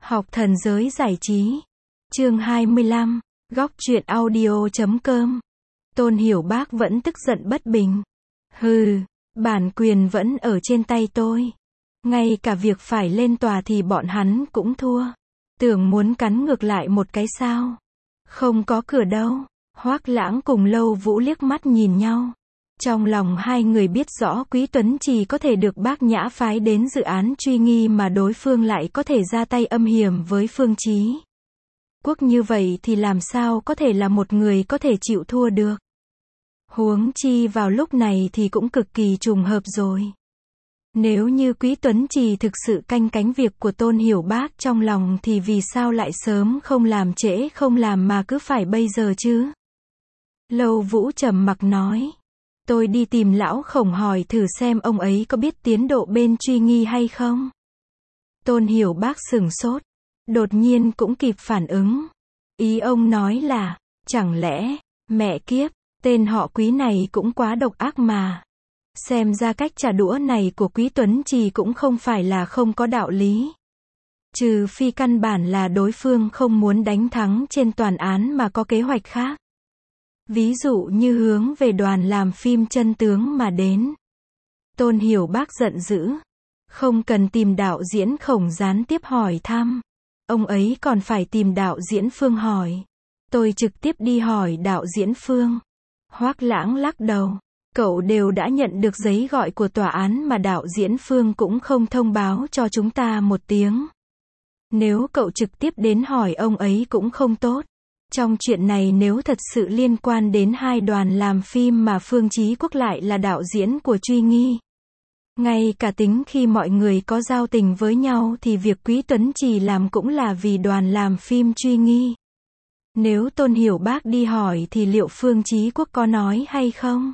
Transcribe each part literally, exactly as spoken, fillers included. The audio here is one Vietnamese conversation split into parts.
Học thần giới giải trí. Chương hai mươi lăm. Góc truyện audio chấm com. Tôn Hiểu Bác vẫn tức giận bất bình. Hừ, bản quyền vẫn ở trên tay tôi. Ngay cả việc phải lên tòa thì bọn hắn cũng thua. Tưởng muốn cắn ngược lại một cái sao? Không có cửa đâu. Hoắc Lãng cùng Lâu Vũ liếc mắt nhìn nhau. Trong lòng hai người biết rõ Quý Tuấn Trì có thể được Bác Nhã phái đến dự án truy nghi mà đối phương lại có thể ra tay âm hiểm với Phương Chí Quốc như vậy thì làm sao có thể là một người có thể chịu thua được. Huống chi vào lúc này thì cũng cực kỳ trùng hợp rồi. Nếu như Quý Tuấn Trì thực sự canh cánh việc của Tôn Hiểu Bác trong lòng thì vì sao lại sớm không làm trễ không làm mà cứ phải bây giờ chứ? Lâu Vũ trầm mặc nói. Tôi đi tìm lão Khổng hỏi thử xem ông ấy có biết tiến độ bên truy nghi hay không. Tôn Hiểu Bác sửng sốt. Đột nhiên cũng kịp phản ứng. Ý ông nói là, chẳng lẽ, mẹ kiếp, tên họ Quý này cũng quá độc ác mà. Xem ra cách trả đũa này của Quý Tuấn Trì cũng không phải là không có đạo lý. Trừ phi căn bản là đối phương không muốn đánh thắng trên toàn án mà có kế hoạch khác. Ví dụ như hướng về đoàn làm phim chân tướng mà đến. Tôn Hiểu Bác giận dữ. Không cần tìm đạo diễn Khổng gián tiếp hỏi thăm. Ông ấy còn phải tìm đạo diễn Phương hỏi. Tôi trực tiếp đi hỏi đạo diễn Phương. Hoắc Lãng lắc đầu. Cậu đều đã nhận được giấy gọi của tòa án mà đạo diễn Phương cũng không thông báo cho chúng ta một tiếng. Nếu cậu trực tiếp đến hỏi ông ấy cũng không tốt. Trong chuyện này nếu thật sự liên quan đến hai đoàn làm phim mà Phương Chí Quốc lại là đạo diễn của truy nghi. Ngay cả tính khi mọi người có giao tình với nhau thì việc Quý Tuấn Trì làm cũng là vì đoàn làm phim truy nghi. Nếu Tôn Hiểu Bác đi hỏi thì liệu Phương Chí Quốc có nói hay không?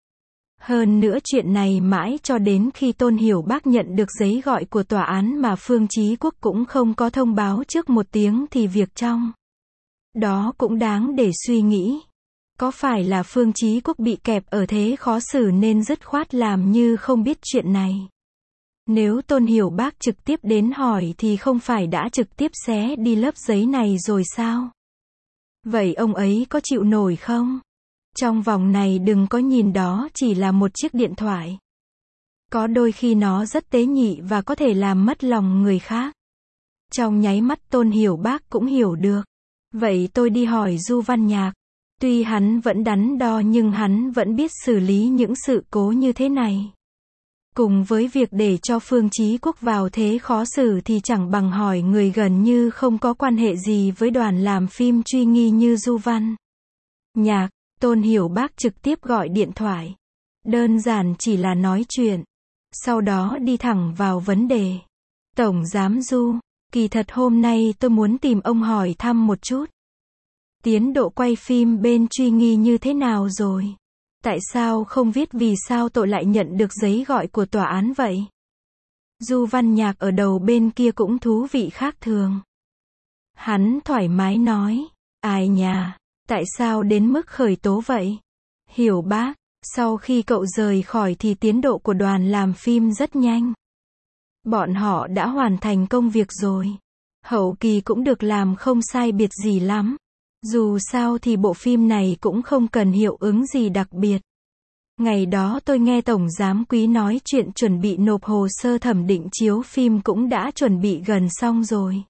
Hơn nữa chuyện này mãi cho đến khi Tôn Hiểu Bác nhận được giấy gọi của tòa án mà Phương Chí Quốc cũng không có thông báo trước một tiếng thì việc trong đó cũng đáng để suy nghĩ. Có phải là Phương Chí Quốc bị kẹp ở thế khó xử nên dứt khoát làm như không biết chuyện này? Nếu Tôn Hiểu Bác trực tiếp đến hỏi thì không phải đã trực tiếp xé đi lớp giấy này rồi sao? Vậy ông ấy có chịu nổi không? Trong vòng này đừng có nhìn đó chỉ là một chiếc điện thoại. Có đôi khi nó rất tế nhị và có thể làm mất lòng người khác. Trong nháy mắt Tôn Hiểu Bác cũng hiểu được. Vậy tôi đi hỏi Du Văn Nhạc. Tuy hắn vẫn đắn đo nhưng hắn vẫn biết xử lý những sự cố như thế này. Cùng với việc để cho Phương Chí Quốc vào thế khó xử thì chẳng bằng hỏi người gần như không có quan hệ gì với đoàn làm phim truy nghi như Du Văn Nhạc. Tôn Hiểu Bác trực tiếp gọi điện thoại. Đơn giản chỉ là nói chuyện. Sau đó đi thẳng vào vấn đề. Tổng giám Du, kỳ thật hôm nay tôi muốn tìm ông hỏi thăm một chút. Tiến độ quay phim bên truy nghi như thế nào rồi? Tại sao không viết vì sao tội lại nhận được giấy gọi của tòa án vậy? Du Văn Nhạc ở đầu bên kia cũng thú vị khác thường. Hắn thoải mái nói. Ai nhà, tại sao đến mức khởi tố vậy? Hiểu Bác, sau khi cậu rời khỏi thì tiến độ của đoàn làm phim rất nhanh. Bọn họ đã hoàn thành công việc rồi. Hậu kỳ cũng được làm không sai biệt gì lắm. Dù sao thì bộ phim này cũng không cần hiệu ứng gì đặc biệt. Ngày đó tôi nghe Tổng Giám Quý nói chuyện chuẩn bị nộp hồ sơ thẩm định chiếu phim cũng đã chuẩn bị gần xong rồi.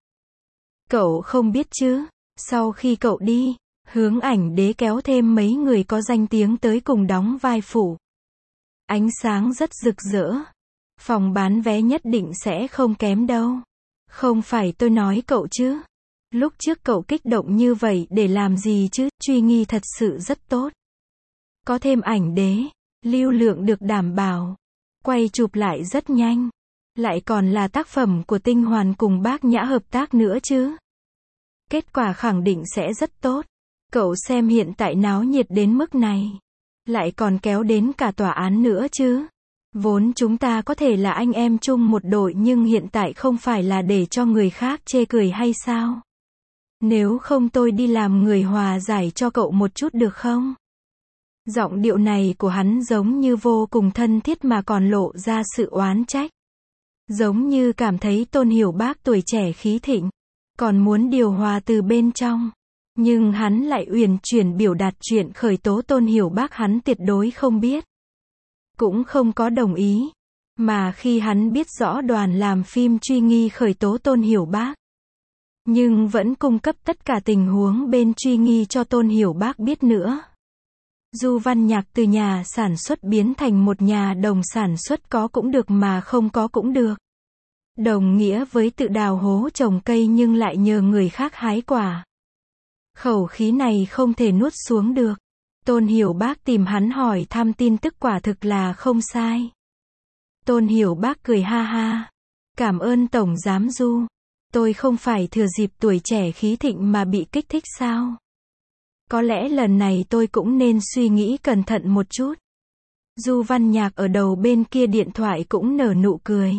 Cậu không biết chứ, sau khi cậu đi, Hướng Ảnh Đế kéo thêm mấy người có danh tiếng tới cùng đóng vai phụ. Ánh sáng rất rực rỡ. Phòng bán vé nhất định sẽ không kém đâu. Không phải tôi nói cậu chứ. Lúc trước cậu kích động như vậy để làm gì chứ, truy nghi thật sự rất tốt. Có thêm Ảnh Đế, lưu lượng được đảm bảo. Quay chụp lại rất nhanh. Lại còn là tác phẩm của Tinh Hoàn cùng Bác Nhã hợp tác nữa chứ. Kết quả khẳng định sẽ rất tốt. Cậu xem hiện tại náo nhiệt đến mức này. Lại còn kéo đến cả tòa án nữa chứ. Vốn chúng ta có thể là anh em chung một đội nhưng hiện tại không phải là để cho người khác chê cười hay sao? Nếu không tôi đi làm người hòa giải cho cậu một chút được không? Giọng điệu này của hắn giống như vô cùng thân thiết mà còn lộ ra sự oán trách. Giống như cảm thấy Tôn Hiểu Bác tuổi trẻ khí thịnh. còn muốn điều hòa từ bên trong. Nhưng hắn lại uyển chuyển biểu đạt chuyện khởi tố Tôn Hiểu Bác hắn tuyệt đối không biết. Cũng không có đồng ý. Mà khi hắn biết rõ đoàn làm phim truy nghi khởi tố Tôn Hiểu Bác, nhưng vẫn cung cấp tất cả tình huống bên truy nghi cho Tôn Hiểu Bác biết nữa. Du Văn Nhạc từ nhà sản xuất biến thành một nhà đồng sản xuất có cũng được mà không có cũng được. Đồng nghĩa với tự đào hố trồng cây nhưng lại nhờ người khác hái quả. Khẩu khí này không thể nuốt xuống được. Tôn Hiểu Bác tìm hắn hỏi thăm tin tức quả thực là không sai. Tôn Hiểu Bác cười ha ha. Cảm ơn Tổng Giám Du. Tôi không phải thừa dịp tuổi trẻ khí thịnh mà bị kích thích sao? Có lẽ lần này tôi cũng nên suy nghĩ cẩn thận một chút. Du Văn Nhạc ở đầu bên kia điện thoại cũng nở nụ cười.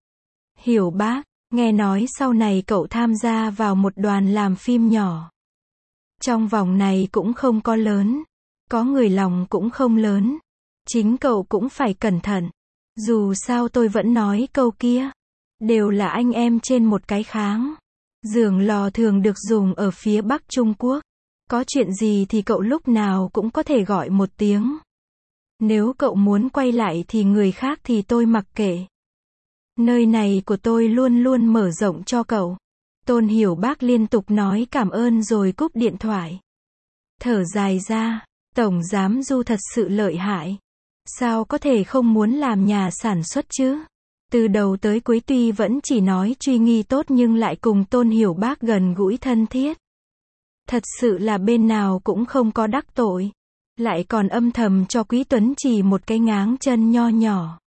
Hiểu Bác, nghe nói sau này cậu tham gia vào một đoàn làm phim nhỏ. Trong vòng này cũng không có lớn. Có người lòng cũng không lớn. Chính cậu cũng phải cẩn thận. Dù sao tôi vẫn nói câu kia. Đều là anh em trên một cái kháng. Giường lò thường được dùng ở phía Bắc Trung Quốc. Có chuyện gì thì cậu lúc nào cũng có thể gọi một tiếng. Nếu cậu muốn quay lại thì người khác thì tôi mặc kệ. Nơi này của tôi luôn luôn mở rộng cho cậu. Tôn Hiểu Bác liên tục nói cảm ơn rồi cúp điện thoại. Thở dài ra, Tổng Giám Du thật sự lợi hại. Sao có thể không muốn làm nhà sản xuất chứ? Từ đầu tới cuối tuy vẫn chỉ nói truy nghi tốt nhưng lại cùng Tôn Hiểu Bác gần gũi thân thiết. Thật sự là bên nào cũng không có đắc tội. Lại còn âm thầm cho Quý Tuấn chỉ một cái ngáng chân nho nhỏ.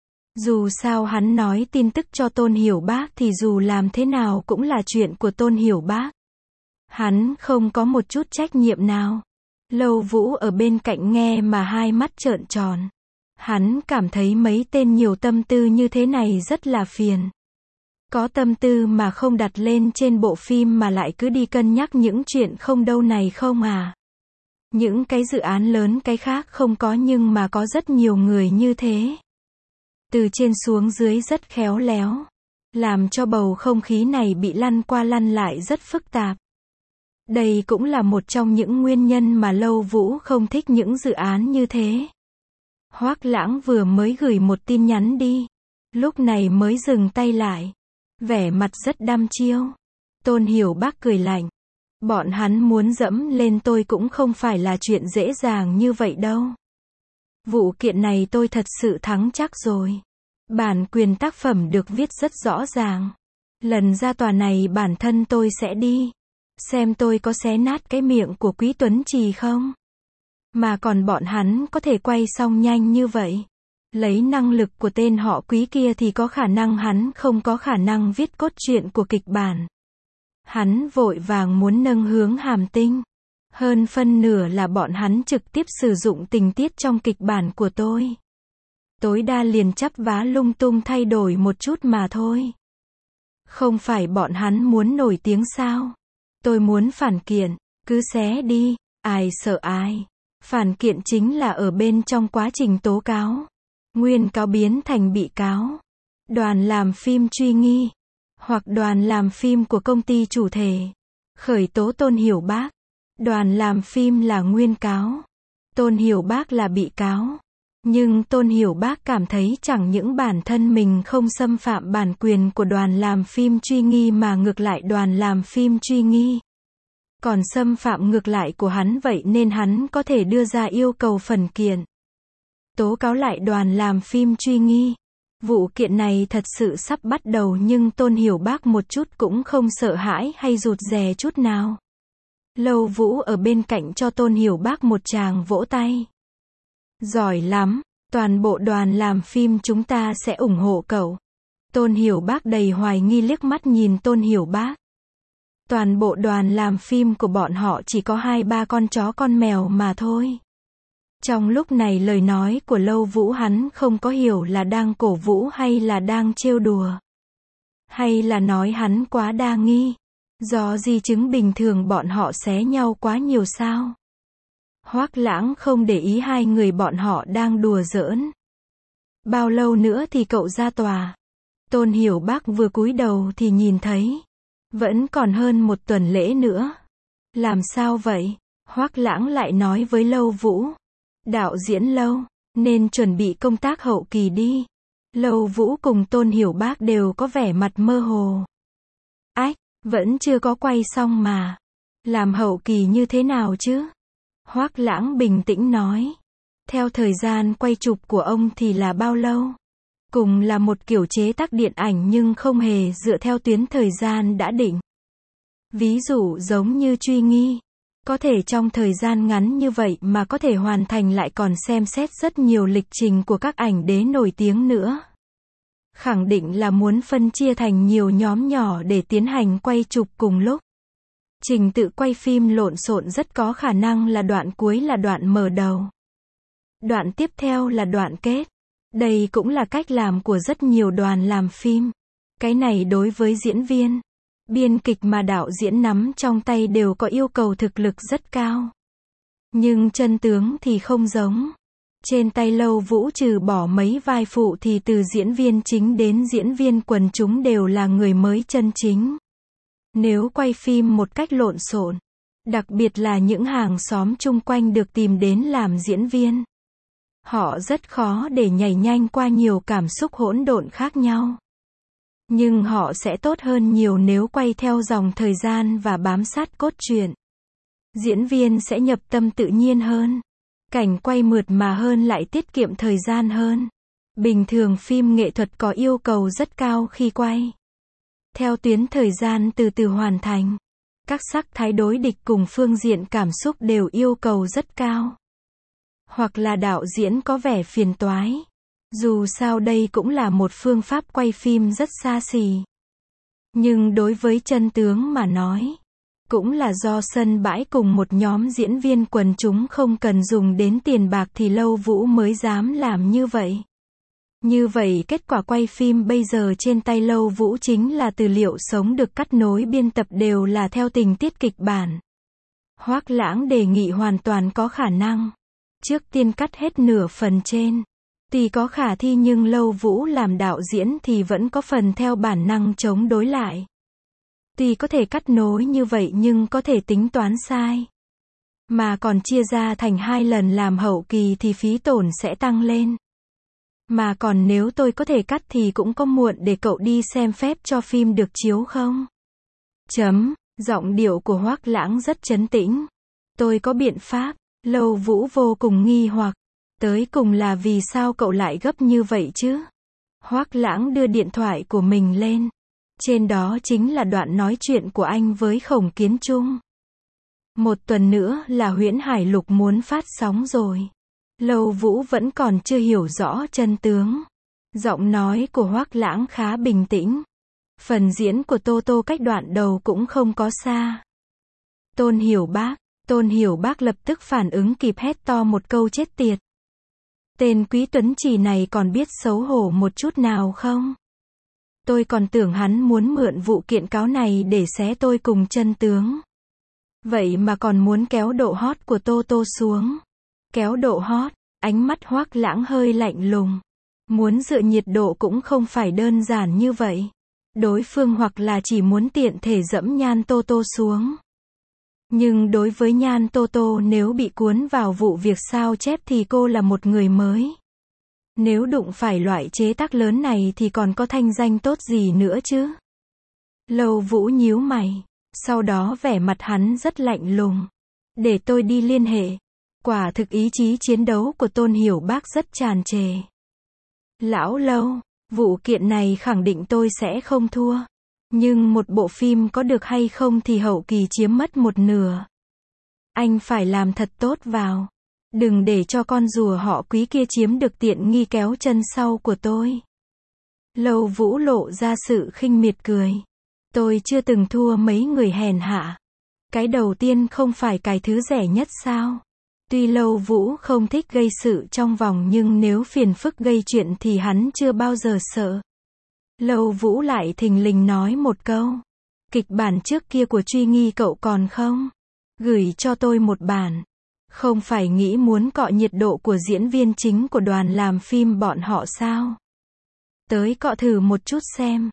Dù sao hắn nói tin tức cho Tôn Hiểu Bác thì dù làm thế nào cũng là chuyện của Tôn Hiểu Bác. Hắn không có một chút trách nhiệm nào. Lâu Vũ ở bên cạnh nghe mà hai mắt trợn tròn. Hắn cảm thấy mấy tên nhiều tâm tư như thế này rất là phiền. Có tâm tư mà không đặt lên trên bộ phim mà lại cứ đi cân nhắc những chuyện không đâu này không à. Những cái dự án lớn cái khác không có nhưng mà có rất nhiều người như thế. Từ trên xuống dưới rất khéo léo. Làm cho bầu không khí này bị lăn qua lăn lại rất phức tạp. Đây cũng là một trong những nguyên nhân mà Lâu Vũ không thích những dự án như thế. Hoác Lãng vừa mới gửi một tin nhắn đi. Lúc này mới dừng tay lại. Vẻ mặt rất đăm chiêu. Tôn Hiểu Bác cười lạnh. Bọn hắn muốn dẫm lên tôi cũng không phải là chuyện dễ dàng như vậy đâu. Vụ kiện này tôi thật sự thắng chắc rồi. Bản quyền tác phẩm được viết rất rõ ràng. Lần ra tòa này bản thân tôi sẽ đi. Xem tôi có xé nát cái miệng của Quý Tuấn Trì không? Mà còn bọn hắn có thể quay xong nhanh như vậy. Lấy năng lực của tên họ Quý kia thì có khả năng hắn không có khả năng viết cốt truyện của kịch bản. Hắn vội vàng muốn nâng hướng Hàm Tinh. Hơn phân nửa là bọn hắn trực tiếp sử dụng tình tiết trong kịch bản của tôi. Tối đa liền chắp vá lung tung thay đổi một chút mà thôi. Không phải bọn hắn muốn nổi tiếng sao? Tôi muốn phản kiện, cứ xé đi, ai sợ ai. Phản kiện chính là ở bên trong quá trình tố cáo. Nguyên cáo biến thành bị cáo. Đoàn làm phim truy nghi. Hoặc đoàn làm phim của công ty chủ thể. Khởi tố Tôn Hiểu Bác. Đoàn làm phim là nguyên cáo. Tôn Hiểu Bác là bị cáo. Nhưng Tôn Hiểu Bác cảm thấy chẳng những bản thân mình không xâm phạm bản quyền của đoàn làm phim truy nghi mà ngược lại đoàn làm phim truy nghi còn xâm phạm ngược lại của hắn, vậy nên hắn có thể đưa ra yêu cầu phản kiện. Tố cáo lại đoàn làm phim truy nghi. Vụ kiện này thật sự sắp bắt đầu nhưng Tôn Hiểu Bác một chút cũng không sợ hãi hay rụt rè chút nào. Lâu Vũ ở bên cạnh cho Tôn Hiểu Bác một tràng vỗ tay. Giỏi lắm, toàn bộ đoàn làm phim chúng ta sẽ ủng hộ cậu. Tôn Hiểu Bác đầy hoài nghi liếc mắt nhìn Tôn Hiểu Bác. Toàn bộ đoàn làm phim của bọn họ chỉ có hai ba con chó con mèo mà thôi. Trong lúc này lời nói của Lâu Vũ hắn không có hiểu là đang cổ vũ hay là đang trêu đùa. Hay là nói hắn quá đa nghi. Do di chứng bình thường bọn họ xé nhau quá nhiều sao? Hoác Lãng không để ý hai người bọn họ đang đùa giỡn. Bao lâu nữa thì cậu ra tòa? Tôn Hiểu Bác vừa cúi đầu thì nhìn thấy. Vẫn còn hơn một tuần lễ nữa. Làm sao vậy? Hoắc Lãng lại nói với Lâu Vũ. Đạo diễn Lâu, nên chuẩn bị công tác hậu kỳ đi. Lâu Vũ cùng Tôn Hiểu Bác đều có vẻ mặt mơ hồ. Ách, vẫn chưa có quay xong mà. Làm hậu kỳ như thế nào chứ? Hoắc Lãng bình tĩnh nói. Theo thời gian quay chụp của ông thì là bao lâu? Cùng là một kiểu chế tác điện ảnh nhưng không hề dựa theo tuyến thời gian đã định. Ví dụ giống như Truy Nghi. Có thể trong thời gian ngắn như vậy mà có thể hoàn thành lại còn xem xét rất nhiều lịch trình của các ảnh đế nổi tiếng nữa. Khẳng định là muốn phân chia thành nhiều nhóm nhỏ để tiến hành quay chụp cùng lúc. Trình tự quay phim lộn xộn rất có khả năng là đoạn cuối là đoạn mở đầu. Đoạn tiếp theo là đoạn kết. Đây cũng là cách làm của rất nhiều đoàn làm phim. Cái này đối với diễn viên, biên kịch mà đạo diễn nắm trong tay đều có yêu cầu thực lực rất cao. Nhưng chân tướng thì không giống. Trên tay Lâu Vũ trừ bỏ mấy vai phụ thì từ diễn viên chính đến diễn viên quần chúng đều là người mới chân chính. Nếu quay phim một cách lộn xộn, đặc biệt là những hàng xóm chung quanh được tìm đến làm diễn viên, họ rất khó để nhảy nhanh qua nhiều cảm xúc hỗn độn khác nhau. Nhưng họ sẽ tốt hơn nhiều nếu quay theo dòng thời gian và bám sát cốt truyện. Diễn viên sẽ nhập tâm tự nhiên hơn. Cảnh quay mượt mà hơn lại tiết kiệm thời gian hơn. Bình thường phim nghệ thuật có yêu cầu rất cao khi quay. Theo tuyến thời gian từ từ hoàn thành. Các sắc thái đối địch cùng phương diện cảm xúc đều yêu cầu rất cao. Hoặc là đạo diễn có vẻ phiền toái. Dù sao đây cũng là một phương pháp quay phim rất xa xỉ. Nhưng đối với chân tướng mà nói, cũng là do sân bãi cùng một nhóm diễn viên quần chúng không cần dùng đến tiền bạc thì Lâu Vũ mới dám làm như vậy. Như vậy kết quả quay phim bây giờ trên tay Lâu Vũ chính là tư liệu sống được cắt nối biên tập đều là theo tình tiết kịch bản. Hoắc Lãng đề nghị hoàn toàn có khả năng. Trước tiên cắt hết nửa phần trên. Tuy có khả thi nhưng Lâu Vũ làm đạo diễn thì vẫn có phần theo bản năng chống đối lại. Tuy có thể cắt nối như vậy nhưng có thể tính toán sai. Mà còn chia ra thành hai lần làm hậu kỳ thì phí tổn sẽ tăng lên. Mà còn nếu tôi có thể cắt thì cũng có muộn để cậu đi xem phép cho phim được chiếu không? Chấm, giọng điệu của Hoắc Lãng rất trấn tĩnh. Tôi có biện pháp. Lâu Vũ vô cùng nghi hoặc. Tới cùng là vì sao cậu lại gấp như vậy chứ? Hoắc Lãng đưa điện thoại của mình lên. Trên đó chính là đoạn nói chuyện của anh với Khổng Kiến Trung. Một tuần nữa là Huyễn Hải Lục muốn phát sóng rồi. Lâu Vũ vẫn còn chưa hiểu rõ chân tướng. Giọng nói của Hoắc Lãng khá bình tĩnh. Phần diễn của Tô Tô cách đoạn đầu cũng không có xa. Tôn Hiểu Bác. Tôn Hiểu Bác lập tức phản ứng kịp hét to một câu chết tiệt. Tên Quý Tuấn Trì này còn biết xấu hổ một chút nào không? Tôi còn tưởng hắn muốn mượn vụ kiện cáo này để xé tôi cùng chân tướng. Vậy mà còn muốn kéo độ hot của Tô Tô xuống. Kéo độ hot, ánh mắt Hoắc Lãng hơi lạnh lùng. Muốn dựa nhiệt độ cũng không phải đơn giản như vậy. Đối phương hoặc là chỉ muốn tiện thể dẫm Nhan Tô Tô xuống. Nhưng đối với Nhan Tô Tô nếu bị cuốn vào vụ việc sao chép thì cô là một người mới. Nếu đụng phải loại chế tác lớn này thì còn có thanh danh tốt gì nữa chứ? Lâu Vũ nhíu mày. Sau đó vẻ mặt hắn rất lạnh lùng. Để tôi đi liên hệ. Quả thực ý chí chiến đấu của Tôn Hiểu Bác rất tràn trề. Lão Lâu, vụ kiện này khẳng định tôi sẽ không thua. Nhưng một bộ phim có được hay không thì hậu kỳ chiếm mất một nửa. Anh phải làm thật tốt vào. Đừng để cho con rùa họ Quý kia chiếm được tiện nghi kéo chân sau của tôi. Lâu Vũ lộ ra sự khinh miệt cười. Tôi chưa từng thua mấy người hèn hạ. Cái đầu tiên không phải cái thứ rẻ nhất sao? Tuy Lâu Vũ không thích gây sự trong vòng nhưng nếu phiền phức gây chuyện thì hắn chưa bao giờ sợ. Lâu Vũ lại thình lình nói một câu. Kịch bản trước kia của Truy Nghi cậu còn không? Gửi cho tôi một bản. Không phải nghĩ muốn cọ nhiệt độ của diễn viên chính của đoàn làm phim bọn họ sao? Tới cọ thử một chút xem.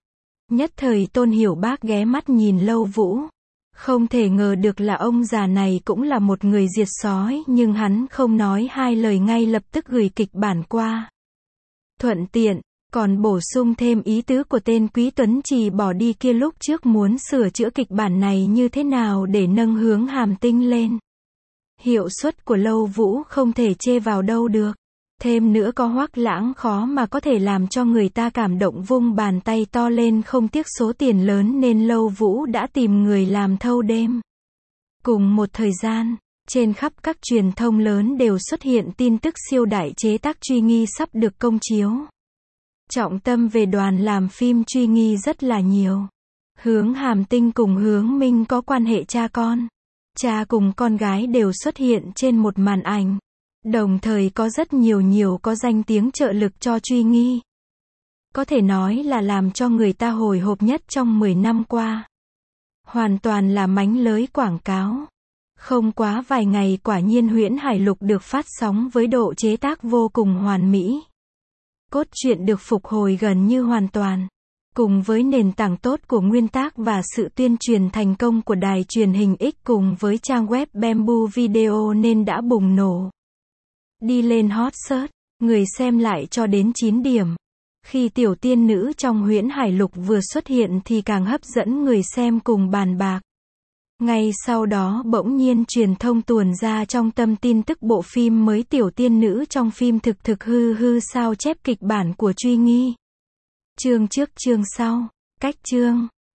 Nhất thời Tôn Hiểu Bác ghé mắt nhìn Lâu Vũ. Không thể ngờ được là ông già này cũng là một người diệt sói, nhưng hắn không nói hai lời ngay lập tức gửi kịch bản qua. Thuận tiện, còn bổ sung thêm ý tứ của tên Quý Tuấn Trì bỏ đi kia lúc trước muốn sửa chữa kịch bản này như thế nào để nâng hướng Hàm Tinh lên. Hiệu suất của Lâu Vũ không thể chê vào đâu được. Thêm nữa có Hoắc Lãng khó mà có thể làm cho người ta cảm động vung bàn tay to lên không tiếc số tiền lớn nên Lâu Vũ đã tìm người làm thâu đêm. Cùng một thời gian, trên khắp các truyền thông lớn đều xuất hiện tin tức siêu đại chế tác Truy Nghi sắp được công chiếu. Trọng tâm về đoàn làm phim Truy Nghi rất là nhiều. Hướng Hàm Tinh cùng Hướng Minh có quan hệ cha con. Cha cùng con gái đều xuất hiện trên một màn ảnh. Đồng thời có rất nhiều nhiều có danh tiếng trợ lực cho Truy Nghi. Có thể nói là làm cho người ta hồi hộp nhất trong mười năm qua. Hoàn toàn là mánh lới quảng cáo. Không quá vài ngày quả nhiên Huyễn Hải Lục được phát sóng với độ chế tác vô cùng hoàn mỹ. Cốt truyện được phục hồi gần như hoàn toàn. Cùng với nền tảng tốt của nguyên tác và sự tuyên truyền thành công của đài truyền hình X cùng với trang web Bamboo Video nên đã bùng nổ. Đi lên hot search, người xem lại cho đến chín điểm. Khi tiểu tiên nữ trong Huyễn Hải Lục vừa xuất hiện thì càng hấp dẫn người xem cùng bàn bạc. Ngay sau đó bỗng nhiên truyền thông tuồn ra trong tâm tin tức bộ phim mới tiểu tiên nữ trong phim thực thực hư hư sao chép kịch bản của Truy Nghi. Chương trước chương sau, cách chương.